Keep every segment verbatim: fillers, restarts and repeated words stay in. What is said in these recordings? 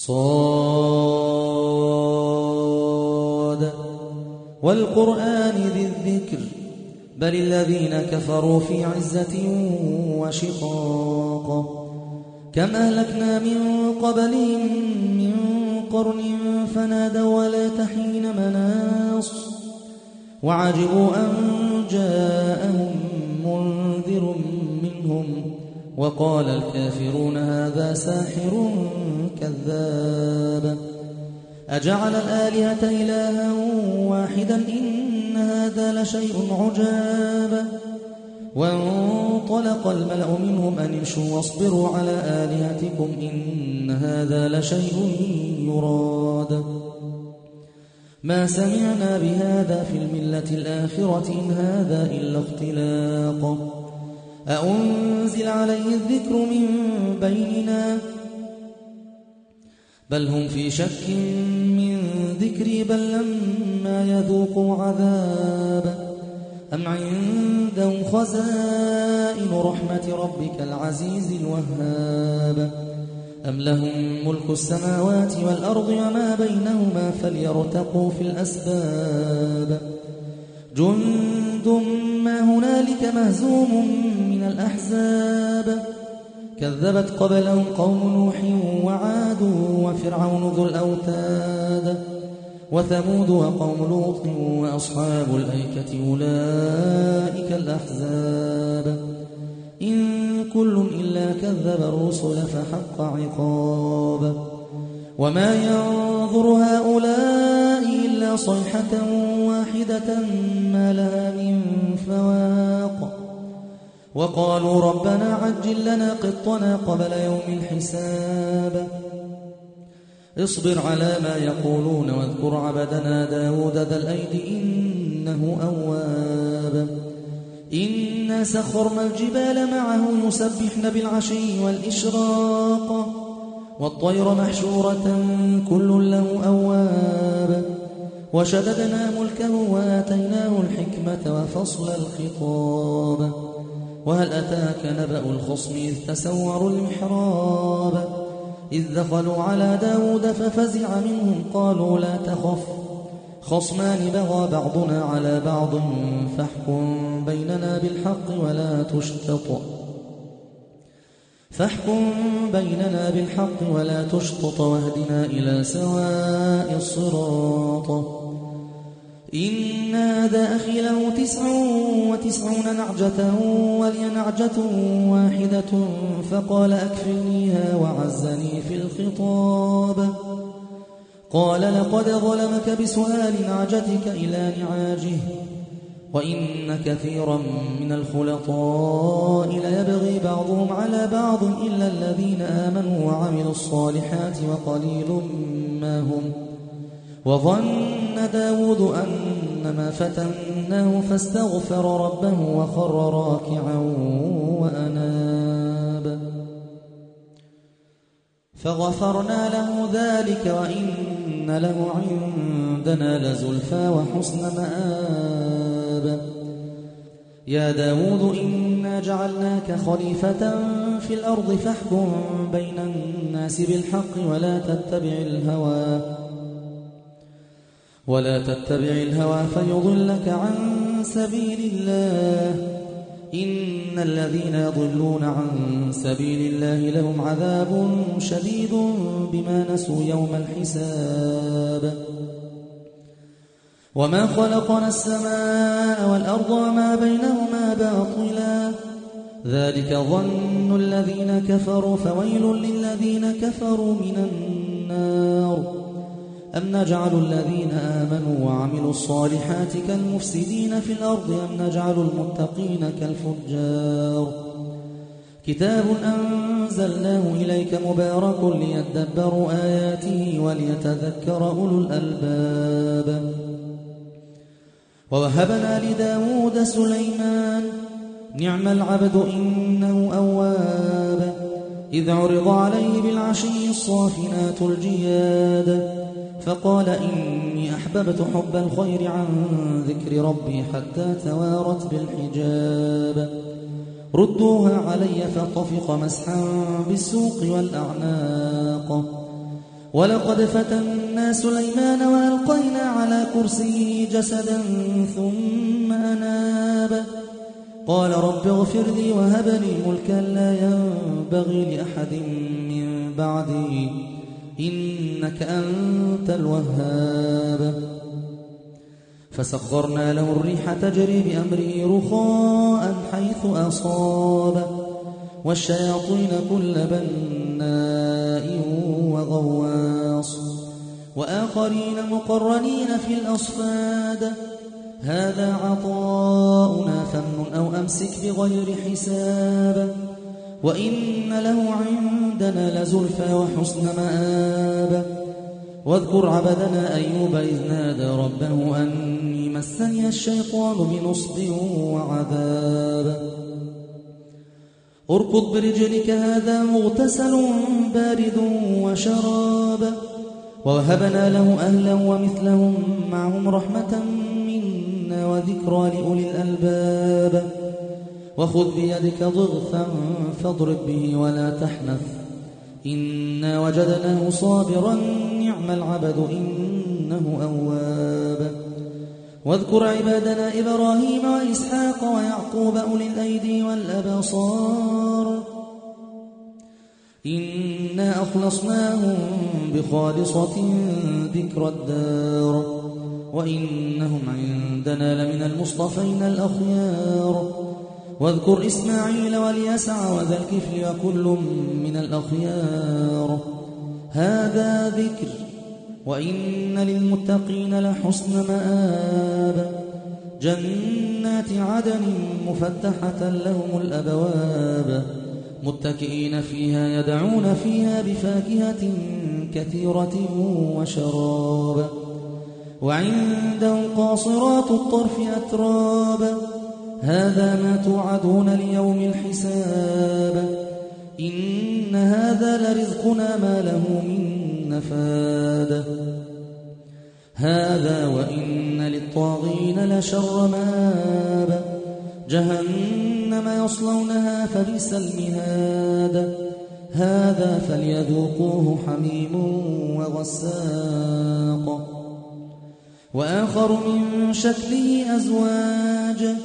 صاد والقرآن ذي الذكر بل الذين كفروا في عزة وشقاق كم أهلكنا من قبلهم من قرن فنادوا ولات حين مناص وعجبوا أن جاءهم منذر منهم وقال الكافرون هذا ساحر كذاب أجعل الآلهة إلها واحدا إن هذا لشيء عجاب وانطلق الملأ منهم أن امشوا واصبروا على آلهتكم إن هذا لشيء يراد ما سمعنا بهذا في الملة الآخرة إن هذا إلا اختلاق أأنزل عليه الذكر من بيننا بل هم في شك من ذكري بل لما يذوقوا عذاب أم عندهم خزائن رحمة ربك العزيز الوهاب أم لهم ملك السماوات والأرض وما بينهما فليرتقوا في الأسباب جند ما هنالك مهزوم من الأحزاب كذبت قبلهم قوم نوح وعاد وفرعون ذو الأوتاد وثمود وقوم لوط وأصحاب الأيكة أولئك الأحزاب إن كل إلا كذب الرسل فحق عقاب وما ينظر هؤلاء إلا صيحة واحدة ما لها من فواق وقالوا ربنا عجل لنا قطنا قبل يوم الحساب اصبر على ما يقولون واذكر عبدنا داود ذا الأيد إنه أواب إنا سخرنا الجبال معه يسبحن بالعشي والإشراق والطير محشورة كل له أواب وشددنا ملكه وآتيناه الحكمة وفصل الخطاب وهل أتاك نبأ الخصم إذ تسوروا المحراب إذ دخلوا على داود ففزع منهم قالوا لا تخف خصمان بغى بعضنا على بعض فاحكم بيننا بالحق ولا تشتط فاحكم بيننا بالحق ولا تشطط واهدنا إلى سواء الصراط إن هذا أخي له تسع وتسعون نعجة ولي نعجة واحدة فقال أكفلنيها وعزني في الخطاب قال لقد ظلمك بسؤال نعجتك إلى نعاجه وإن كثيرا من الخلطاء ليبغي بعضهم على بعض إلا الذين آمنوا وعملوا الصالحات وقليل ما هم وظن داود أنما فتناه فاستغفر ربه وخر راكعا وأناب فغفرنا له ذلك وإن له عندنا لزلفى وحسن مآب يا داود إنا جعلناك خليفة في الأرض فاحكم بين الناس بالحق ولا تتبع الهوى ولا تتبع الهوى فيضلك عن سبيل الله إن الذين يضلون عن سبيل الله لهم عذاب شديد بما نسوا يوم الحساب وما خلقنا السماء والأرض وما بينهما باطلا ذلك ظن الذين كفروا فويل للذين كفروا من النار أم نجعل الذين آمنوا وعملوا الصالحات كالمفسدين في الأرض أم نجعل المتقين كالفجار كتاب أنزلناه إليك مبارك ليدبروا آياته وليتذكر أولو الألباب ووهبنا لداود سليمان نعم العبد إنه أواب إذ عرض عليه بالعشي الصافنات الجياد فقال إني أحببت حب الخير عن ذكر ربي حتى توارت بالحجاب ردوها علي فطفق مسحا بالسوق والأعناق ولقد فتنا سليمان وألقينا على كرسيه جسدا ثم أناب قال رب اغفر لي وهب لي ملكا لا ينبغي لأحد من بعدي إنك أنت الوهاب فسخرنا له الريح تجري بأمره رخاء حيث أصاب والشياطين كل بناء وغواص وآخرين مقرنين في الأصفاد هذا عطاؤنا فامنن أو أمسك بغير حساب وإن له عندنا لزلفى وحسن مآب واذكر عبدنا أيوب إذ نادى ربه أني مسني الشيطان بنصب وعذاب اركض برجلك هذا مغتسل بارد وشراب ووهبنا له أهلا ومثلهم معهم رحمة منا وذكرى لأولي الألباب وخذ بيدك ضغثا فاضرب به ولا تحنث إنا وجدناه صابرا نعم العبد إنه أواب واذكر عبادنا إبراهيم وإسحاق ويعقوب أولي الأيدي والأبصار إنا أخلصناهم بخالصة ذكر الدار وإنهم عندنا لمن المصطفين الأخيار واذكر إسماعيل واليسع وذا الكفل وكل من الأخيار هذا ذكر وإن للمتقين لحسن مآب جنات عدن مفتحة لهم الأبواب متكئين فيها يدعون فيها بفاكهة كثيرة وشراب وعندهم قاصرات الطرف أتراب هذا ما توعدون ليوم الحساب إن هذا لرزقنا ما له من نفاد هذا وإن للطاغين لشر مآب جهنم يصلونها فبئس المهاد هذا فليذوقوه حميم وغساق وآخر من شكله أزواج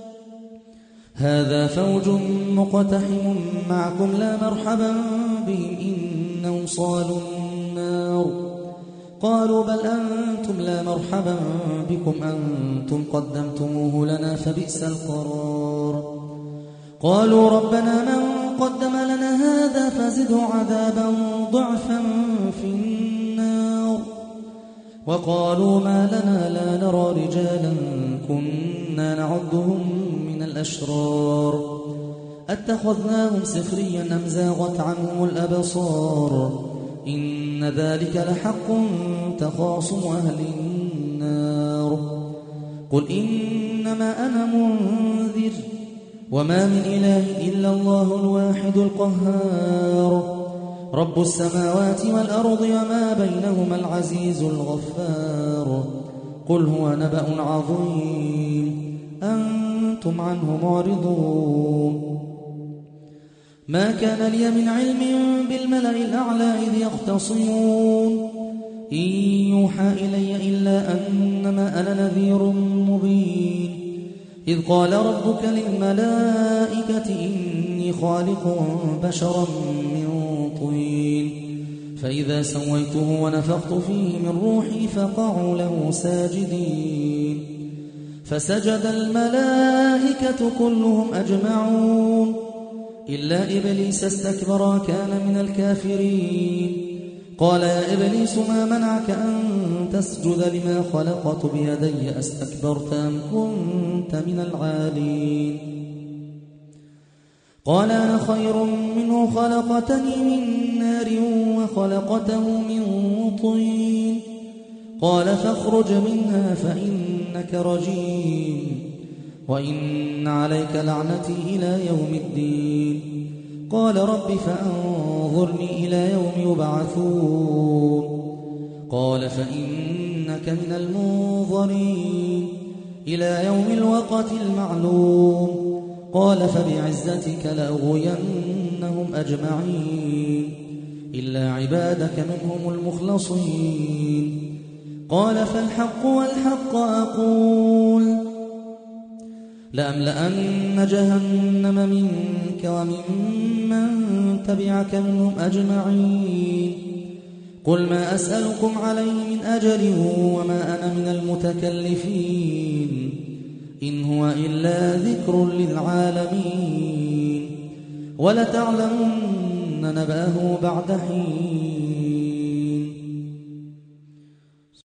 هذا فوج مقتحم معكم لا مرحبا بهم إنهم صالوا النار قالوا بل أنتم لا مرحبا بكم أنتم قدمتموه لنا فبئس القرار قالوا ربنا من قدم لنا هذا فزده عذابا ضعفا في النار وقالوا ما لنا لا نرى رجالا كنا نعدهم من الأشرار أتخذناهم سخريا أم زاغت عنهم الأبصار إن ذلك لحق تخاصم أهل النار قل إنما أنا منذر وما من إله إلا الله الواحد القهار رب السماوات والأرض وما بينهما العزيز الغفار قل هو نبأ عظيم أنتم عنه معرضون ما كان لي من علم بالملأ الأعلى إذ يختصمون إن يوحى إلي إلا أنما أنا نذير مبين إذ قال ربك للملائكة إني خالق بشرا من طين فإذا سويته ونفخت فيه من روحي فقعوا له ساجدين فسجد الملائكة كلهم أجمعون إلا إبليس استكبر كان من الكافرين قال يا إبليس ما منعك أن تسجد لما خلقت بيدي أستكبرت أم كنت من العالين قال أنا خير منه خلقتني من نار وخلقته من طين قال فاخرج منها فإنك رجيم وإن عليك لعنتي إلى يوم الدين قال رب فأنظرني إلى يوم يبعثون قال فإنك من المنظرين إلى يوم الوقت المعلوم قال فبعزتك لأغوينهم أجمعين إلا عبادك منهم المخلصين قال فالحق والحق أقول لأملأن جهنم منك وممن تبعك منهم أجمعين قل ما أسألكم عليه من أجر وما أنا من المتكلفين إن هو إلا ذكر للعالمين ولتعلمن نبأه بعد حين